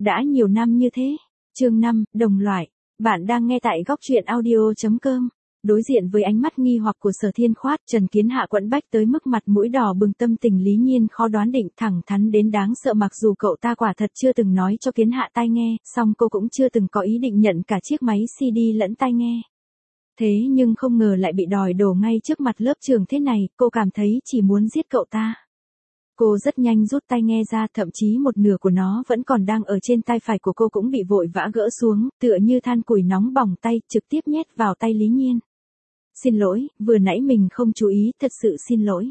đã nhiều năm như thế. Chương 5, đồng loại. Bạn đang nghe tại góc truyện audio.com. Đối diện với ánh mắt nghi hoặc của Sở Thiên Khoát, Trần Kiến Hạ quẫn bách tới mức mặt mũi đỏ bừng, tâm tình Lý Nhiên khó đoán định, thẳng thắn đến đáng sợ. Mặc dù cậu ta quả thật chưa từng nói cho Kiến Hạ tai nghe, song cô cũng chưa từng có ý định nhận cả chiếc máy CD lẫn tai nghe. Thế nhưng không ngờ lại bị đòi đổ ngay trước mặt lớp trường thế này, cô cảm thấy chỉ muốn giết cậu ta. Cô rất nhanh rút tai nghe ra, thậm chí một nửa của nó vẫn còn đang ở trên tay phải của cô cũng bị vội vã gỡ xuống, tựa như than củi nóng bỏng tay, trực tiếp nhét vào tay Lý Nhiên. Xin lỗi, vừa nãy mình không chú ý, thật sự xin lỗi.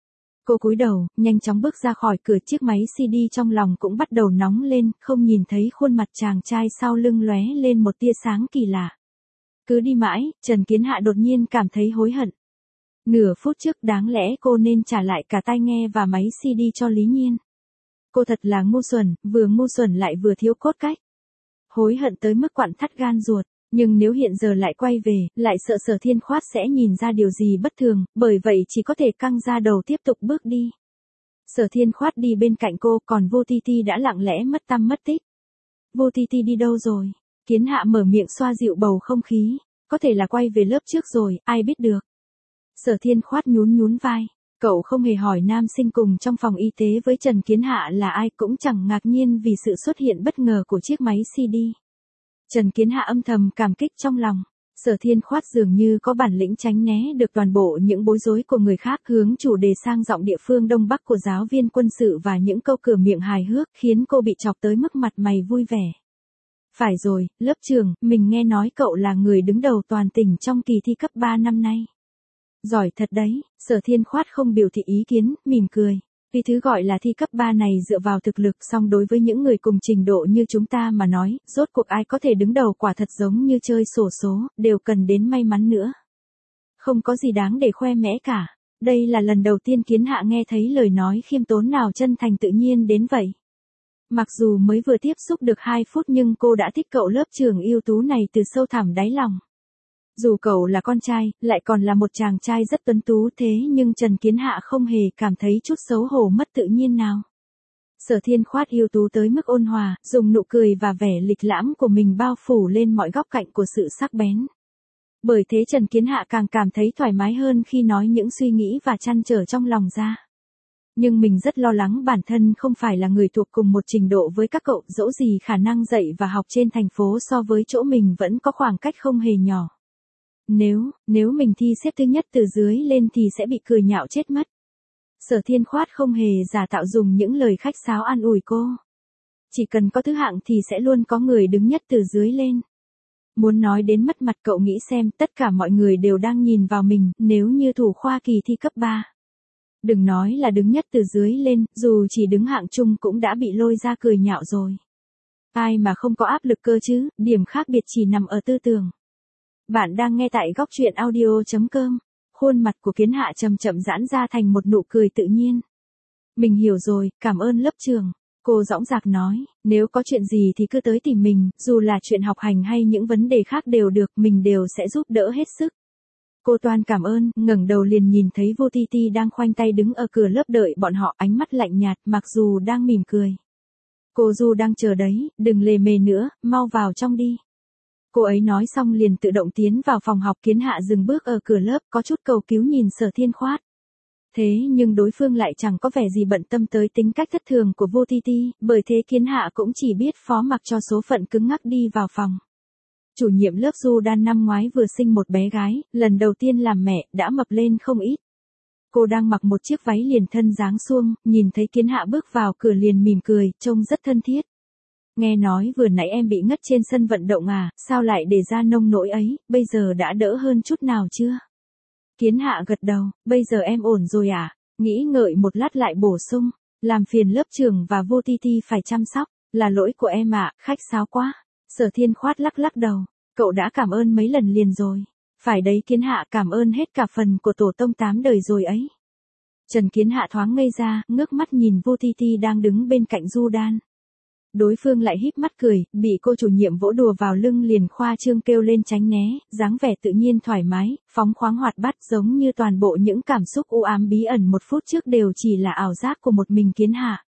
Cô cúi đầu, nhanh chóng bước ra khỏi cửa, chiếc máy CD trong lòng cũng bắt đầu nóng lên, không nhìn thấy khuôn mặt chàng trai sau lưng lóe lên một tia sáng kỳ lạ. Cứ đi mãi, Trần Kiến Hạ đột nhiên cảm thấy hối hận. Nửa phút trước đáng lẽ cô nên trả lại cả tai nghe và máy CD cho Lý Nhiên. Cô thật là ngu xuẩn, vừa ngu xuẩn lại vừa thiếu cốt cách. Hối hận tới mức quặn thắt gan ruột, nhưng nếu hiện giờ lại quay về, lại sợ Sở Thiên Khoát sẽ nhìn ra điều gì bất thường, bởi vậy chỉ có thể căng ra đầu tiếp tục bước đi. Sở Thiên Khoát đi bên cạnh cô, còn Vô Ti Ti đã lặng lẽ mất tăm mất tích. Vô Ti Ti đi đâu rồi? Kiến Hạ mở miệng xoa dịu bầu không khí, có thể là quay về lớp trước rồi, ai biết được. Sở Thiên Khoát nhún vai, cậu không hề hỏi nam sinh cùng trong phòng y tế với Trần Kiến Hạ là ai, cũng chẳng ngạc nhiên vì sự xuất hiện bất ngờ của chiếc máy CD. Trần Kiến Hạ âm thầm cảm kích trong lòng, Sở Thiên Khoát dường như có bản lĩnh tránh né được toàn bộ những bối rối của người khác, hướng chủ đề sang giọng địa phương Đông Bắc của giáo viên quân sự và những câu cửa miệng hài hước khiến cô bị chọc tới mức mặt mày vui vẻ. Phải rồi, lớp trường, mình nghe nói cậu là người đứng đầu toàn tỉnh trong kỳ thi cấp 3 năm nay. Giỏi thật đấy, Sở Thiên Khoát không biểu thị ý kiến, mỉm cười. Vì thứ gọi là thi cấp 3 này dựa vào thực lực, song đối với những người cùng trình độ như chúng ta mà nói, rốt cuộc ai có thể đứng đầu quả thật giống như chơi xổ số, đều cần đến may mắn nữa. Không có gì đáng để khoe mẽ cả. Đây là lần đầu tiên Kiến Hạ nghe thấy lời nói khiêm tốn nào chân thành tự nhiên đến vậy. Mặc dù mới vừa tiếp xúc được 2 phút nhưng cô đã thích cậu lớp trưởng ưu tú này từ sâu thẳm đáy lòng. Dù cậu là con trai, lại còn là một chàng trai rất tuấn tú, thế nhưng Trần Kiến Hạ không hề cảm thấy chút xấu hổ mất tự nhiên nào. Sở Thiên Khoát ưu tú tới mức ôn hòa, dùng nụ cười và vẻ lịch lãm của mình bao phủ lên mọi góc cạnh của sự sắc bén. Bởi thế Trần Kiến Hạ càng cảm thấy thoải mái hơn khi nói những suy nghĩ và trăn trở trong lòng ra. Nhưng mình rất lo lắng bản thân không phải là người thuộc cùng một trình độ với các cậu, dẫu gì khả năng dạy và học trên thành phố so với chỗ mình vẫn có khoảng cách không hề nhỏ. Nếu mình thi xếp thứ nhất từ dưới lên thì sẽ bị cười nhạo chết mất. Sở Thiên Khoát không hề giả tạo dùng những lời khách sáo an ủi cô. Chỉ cần có thứ hạng thì sẽ luôn có người đứng nhất từ dưới lên. Muốn nói đến mất mặt, cậu nghĩ xem, tất cả mọi người đều đang nhìn vào mình, nếu như thủ khoa kỳ thi cấp 3. Đừng nói là đứng nhất từ dưới lên, dù chỉ đứng hạng chung cũng đã bị lôi ra cười nhạo rồi. Ai mà không có áp lực cơ chứ, điểm khác biệt chỉ nằm ở tư tưởng. Bạn đang nghe tại góc truyện audio.com. Khuôn mặt của Kiến Hạ chậm chậm giãn ra thành một nụ cười tự nhiên. Mình hiểu rồi, cảm ơn lớp trưởng. Cô dõng dạc nói, nếu có chuyện gì thì cứ tới tìm mình, dù là chuyện học hành hay những vấn đề khác đều được, mình đều sẽ giúp đỡ hết sức. Cô toan cảm ơn, ngẩng đầu liền nhìn thấy Vô Ti Ti đang khoanh tay đứng ở cửa lớp đợi bọn họ, ánh mắt lạnh nhạt, mặc dù đang mỉm cười. Cô Du đang chờ đấy, đừng lề mề nữa, mau vào trong đi. Cô ấy nói xong liền tự động tiến vào phòng học. Kiến Hạ dừng bước ở cửa lớp, có chút cầu cứu nhìn Sở Thiên Khoát. Thế nhưng đối phương lại chẳng có vẻ gì bận tâm tới tính cách thất thường của Vô Ti Ti, bởi thế Kiến Hạ cũng chỉ biết phó mặc cho số phận cứng ngắc đi vào phòng. Chủ nhiệm lớp Du Đan năm ngoái vừa sinh một bé gái, lần đầu tiên làm mẹ, đã mập lên không ít. Cô đang mặc một chiếc váy liền thân dáng suông, nhìn thấy Kiến Hạ bước vào cửa liền mỉm cười, trông rất thân thiết. Nghe nói vừa nãy em bị ngất trên sân vận động à, sao lại để ra nông nỗi ấy, bây giờ đã đỡ hơn chút nào chưa? Kiến Hạ gật đầu, bây giờ em ổn rồi à? Nghĩ ngợi một lát lại bổ sung, làm phiền lớp trưởng và Vô Ti Ti phải chăm sóc, là lỗi của em ạ, khách sáo quá. Sở Thiên Khoát lắc đầu, cậu đã cảm ơn mấy lần liền rồi. Phải đấy Kiến Hạ, cảm ơn hết cả phần của tổ tông 8 đời rồi ấy. Trần Kiến Hạ thoáng ngây ra, ngước mắt nhìn Vô Ti Ti đang đứng bên cạnh Du Đan. Đối phương lại híp mắt cười, bị cô chủ nhiệm vỗ đùa vào lưng liền khoa trương kêu lên tránh né, dáng vẻ tự nhiên thoải mái, phóng khoáng hoạt bát, giống như toàn bộ những cảm xúc u ám bí ẩn một phút trước đều chỉ là ảo giác của một mình Kiến Hạ.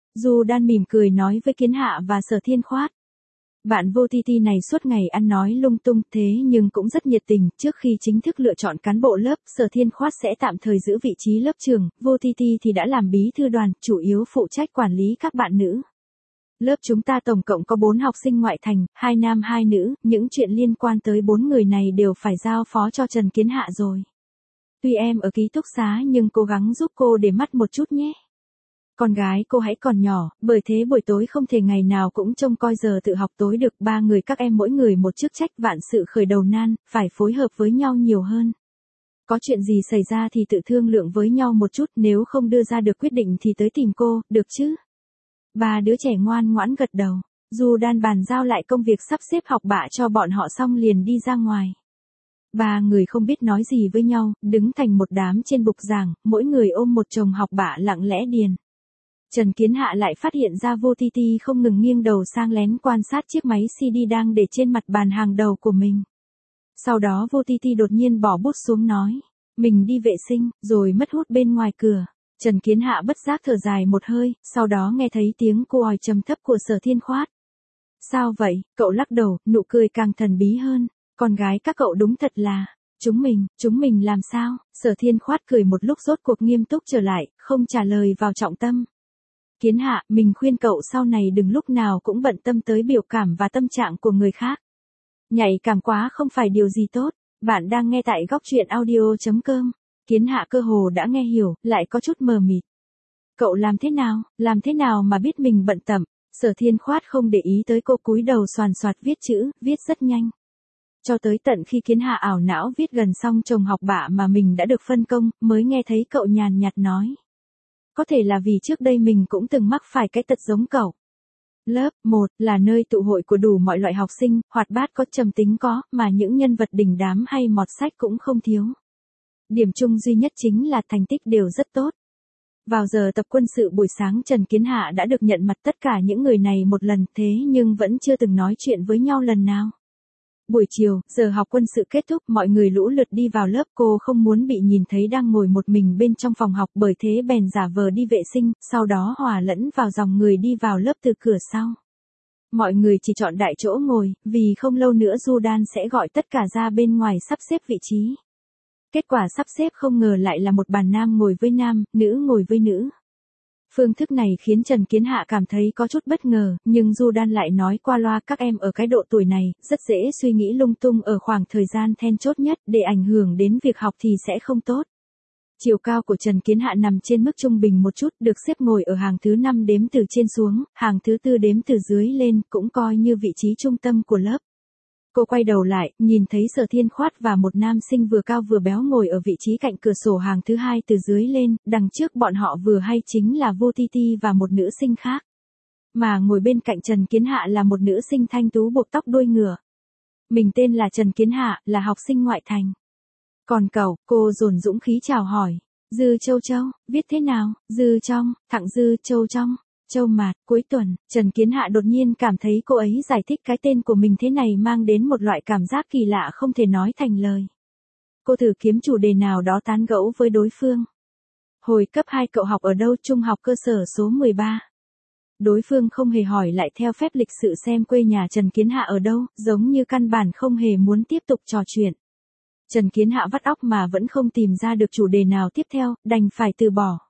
Du Đan mỉm cười nói với Kiến Hạ và Sở Thiên Khoát. Bạn vô ti ti này suốt ngày ăn nói lung tung thế nhưng cũng rất nhiệt tình, trước khi chính thức lựa chọn cán bộ lớp, Sở Thiên Khoát sẽ tạm thời giữ vị trí lớp trưởng, vô ti ti thì đã làm bí thư đoàn, chủ yếu phụ trách quản lý các bạn nữ. Lớp chúng ta tổng cộng có 4 học sinh ngoại thành, 2 nam 2 nữ, những chuyện liên quan tới 4 người này đều phải giao phó cho Trần Kiến Hạ rồi. Tuy em ở ký túc xá nhưng cố gắng giúp cô để mắt một chút nhé. Con gái cô hãy còn nhỏ, bởi thế buổi tối không thể ngày nào cũng trông coi giờ tự học tối được, 3 người các em mỗi người một chức trách, vạn sự khởi đầu nan, phải phối hợp với nhau nhiều hơn. Có chuyện gì xảy ra thì tự thương lượng với nhau một chút, nếu không đưa ra được quyết định thì tới tìm cô, được chứ? 3 đứa trẻ ngoan ngoãn gật đầu. Du Đan bàn giao lại công việc sắp xếp học bạ cho bọn họ xong liền đi ra ngoài. 3 người không biết nói gì với nhau, đứng thành một đám trên bục giảng, mỗi người ôm một chồng học bạ lặng lẽ điền. Trần Kiến Hạ lại phát hiện ra vô ti ti không ngừng nghiêng đầu sang lén quan sát chiếc máy CD đang để trên mặt bàn hàng đầu của mình. Sau đó vô ti ti đột nhiên bỏ bút xuống nói, mình đi vệ sinh, rồi mất hút bên ngoài cửa. Trần Kiến Hạ bất giác thở dài một hơi, sau đó nghe thấy tiếng cô òi trầm thấp của Sở Thiên Khoát. Sao vậy? Cậu lắc đầu, nụ cười càng thần bí hơn. Con gái các cậu đúng thật là, chúng mình làm sao? Sở Thiên Khoát cười một lúc rốt cuộc nghiêm túc trở lại, không trả lời vào trọng tâm. Kiến Hạ, mình khuyên cậu sau này đừng lúc nào cũng bận tâm tới biểu cảm và tâm trạng của người khác. Nhạy cảm quá không phải điều gì tốt. Bạn đang nghe tại góc truyện audio.com. Kiến Hạ cơ hồ đã nghe hiểu, lại có chút mờ mịt. Cậu làm thế nào mà biết mình bận tâm? Sở Thiên Khoát không để ý tới cô, cúi đầu xoàn xoạt viết chữ, viết rất nhanh. Cho tới tận khi Kiến Hạ ảo não viết gần xong chồng học bạ mà mình đã được phân công, mới nghe thấy cậu nhàn nhạt nói. Có thể là vì trước đây mình cũng từng mắc phải cái tật giống cậu. Lớp 1 là nơi tụ hội của đủ mọi loại học sinh, hoạt bát có, trầm tính có, mà những nhân vật đình đám hay mọt sách cũng không thiếu. Điểm chung duy nhất chính là thành tích đều rất tốt. Vào giờ tập quân sự buổi sáng, Trần Kiến Hạ đã được nhận mặt tất cả những người này một lần, thế nhưng vẫn chưa từng nói chuyện với nhau lần nào. Buổi chiều, giờ học quân sự kết thúc, mọi người lũ lượt đi vào lớp, cô không muốn bị nhìn thấy đang ngồi một mình bên trong phòng học, bởi thế bèn giả vờ đi vệ sinh, sau đó hòa lẫn vào dòng người đi vào lớp từ cửa sau. Mọi người chỉ chọn đại chỗ ngồi, vì không lâu nữa Du Đan sẽ gọi tất cả ra bên ngoài sắp xếp vị trí. Kết quả sắp xếp không ngờ lại là một bàn nam ngồi với nam, nữ ngồi với nữ. Phương thức này khiến Trần Kiến Hạ cảm thấy có chút bất ngờ, nhưng Du Đan lại nói qua loa, các em ở cái độ tuổi này, rất dễ suy nghĩ lung tung ở khoảng thời gian then chốt nhất, để ảnh hưởng đến việc học thì sẽ không tốt. Chiều cao của Trần Kiến Hạ nằm trên mức trung bình một chút, được xếp ngồi ở hàng thứ 5 đếm từ trên xuống, hàng thứ 4 đếm từ dưới lên, cũng coi như vị trí trung tâm của lớp. Cô quay đầu lại, nhìn thấy Sở Thiên Khoát và một nam sinh vừa cao vừa béo ngồi ở vị trí cạnh cửa sổ hàng thứ 2 từ dưới lên, đằng trước bọn họ vừa hay chính là Vô Ti Ti và một nữ sinh khác. Mà ngồi bên cạnh Trần Kiến Hạ là một nữ sinh thanh tú buộc tóc đuôi ngựa. Mình tên là Trần Kiến Hạ, là học sinh ngoại thành. Còn cậu? Cô dồn dũng khí chào hỏi. Dư Châu Châu, viết thế nào? Dư Trong, thẳng Dư Châu Trong. Châu Mạt, cuối tuần, Trần Kiến Hạ đột nhiên cảm thấy cô ấy giải thích cái tên của mình thế này mang đến một loại cảm giác kỳ lạ không thể nói thành lời. Cô thử kiếm chủ đề nào đó tán gẫu với đối phương. Hồi cấp 2 cậu học ở đâu? Trung học cơ sở số 13. Đối phương không hề hỏi, lại theo phép lịch sự xem quê nhà Trần Kiến Hạ ở đâu, giống như căn bản không hề muốn tiếp tục trò chuyện. Trần Kiến Hạ vắt óc mà vẫn không tìm ra được chủ đề nào tiếp theo, đành phải từ bỏ.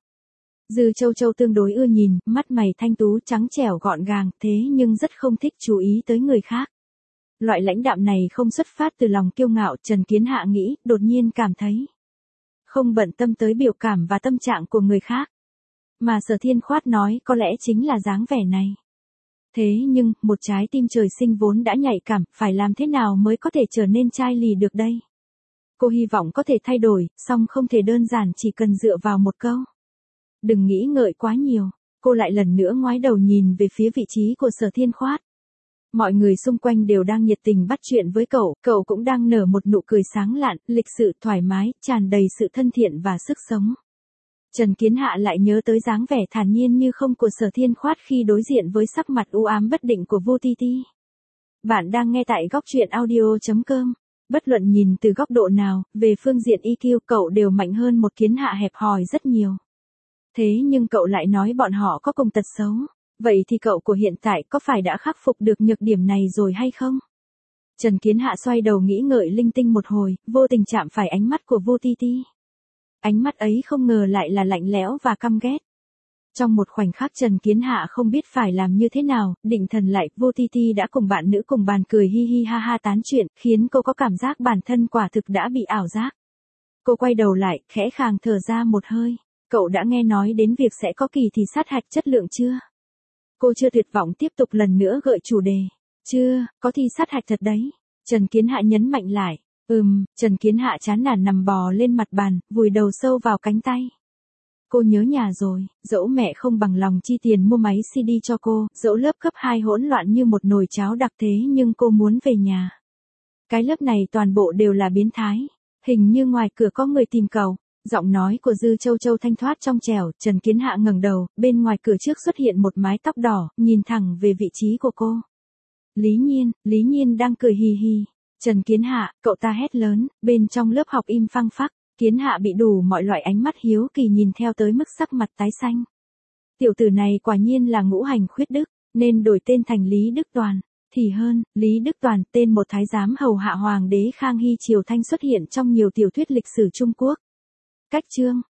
Dư Châu Châu tương đối ưa nhìn, mắt mày thanh tú trắng trẻo gọn gàng, thế nhưng rất không thích chú ý tới người khác. Loại lãnh đạm này không xuất phát từ lòng kiêu ngạo, Trần Kiến Hạ nghĩ, đột nhiên cảm thấy không bận tâm tới biểu cảm và tâm trạng của người khác. Mà Sở Thiên Khoát nói có lẽ chính là dáng vẻ này. Thế nhưng, một trái tim trời sinh vốn đã nhạy cảm, phải làm thế nào mới có thể trở nên chai lì được đây? Cô hy vọng có thể thay đổi, song không thể đơn giản chỉ cần dựa vào một câu. Đừng nghĩ ngợi quá nhiều. Cô lại lần nữa ngoái đầu nhìn về phía vị trí của Sở Thiên Khoát. Mọi người xung quanh đều đang nhiệt tình bắt chuyện với cậu cũng đang nở một nụ cười sáng lạn, lịch sự, thoải mái, tràn đầy sự thân thiện và sức sống. Trần Kiến Hạ lại nhớ tới dáng vẻ thản nhiên như không của Sở Thiên Khoát khi đối diện với sắc mặt u ám bất định của Vô Ti Ti. Bạn đang nghe tại góc truyện audio.com. Bất luận nhìn từ góc độ nào, về phương diện EQ cậu đều mạnh hơn một Kiến Hạ hẹp hòi rất nhiều. Thế nhưng cậu lại nói bọn họ có cùng tật xấu. Vậy thì cậu của hiện tại có phải đã khắc phục được nhược điểm này rồi hay không? Trần Kiến Hạ xoay đầu nghĩ ngợi linh tinh một hồi, vô tình chạm phải ánh mắt của Vô Ti Ti. Ánh mắt ấy không ngờ lại là lạnh lẽo và căm ghét. Trong một khoảnh khắc Trần Kiến Hạ không biết phải làm như thế nào, định thần lại, Vô Ti Ti đã cùng bạn nữ cùng bàn cười hi hi ha ha tán chuyện, khiến cô có cảm giác bản thân quả thực đã bị ảo giác. Cô quay đầu lại, khẽ khàng thở ra một hơi. Cậu đã nghe nói đến việc sẽ có kỳ thi sát hạch chất lượng chưa? Cô chưa tuyệt vọng tiếp tục lần nữa gợi chủ đề. Chưa, có thi sát hạch thật đấy. Trần Kiến Hạ nhấn mạnh lại. Trần Kiến Hạ chán nản nằm bò lên mặt bàn, vùi đầu sâu vào cánh tay. Cô nhớ nhà rồi, dẫu mẹ không bằng lòng chi tiền mua máy CD cho cô, dẫu lớp cấp 2 hỗn loạn như một nồi cháo đặc thế nhưng cô muốn về nhà. Cái lớp này toàn bộ đều là biến thái. Hình như ngoài cửa có người tìm cậu. Giọng nói của Dư Châu Châu thanh thoát trong trẻo, Trần Kiến Hạ ngẩng đầu, bên ngoài cửa trước xuất hiện một mái tóc đỏ, nhìn thẳng về vị trí của cô. Lý Nhiên đang cười hì hì. Trần Kiến Hạ, cậu ta hét lớn, bên trong lớp học im phăng phắc. Kiến Hạ bị đủ mọi loại ánh mắt hiếu kỳ nhìn theo tới mức sắc mặt tái xanh. Tiểu tử này quả nhiên là ngũ hành khuyết đức, nên đổi tên thành Lý Đức Toàn. Thì hơn, Lý Đức Toàn, tên một thái giám hầu hạ hoàng đế Khang Hy Triều Thanh xuất hiện trong nhiều tiểu thuyết lịch sử Trung Quốc. Cách chương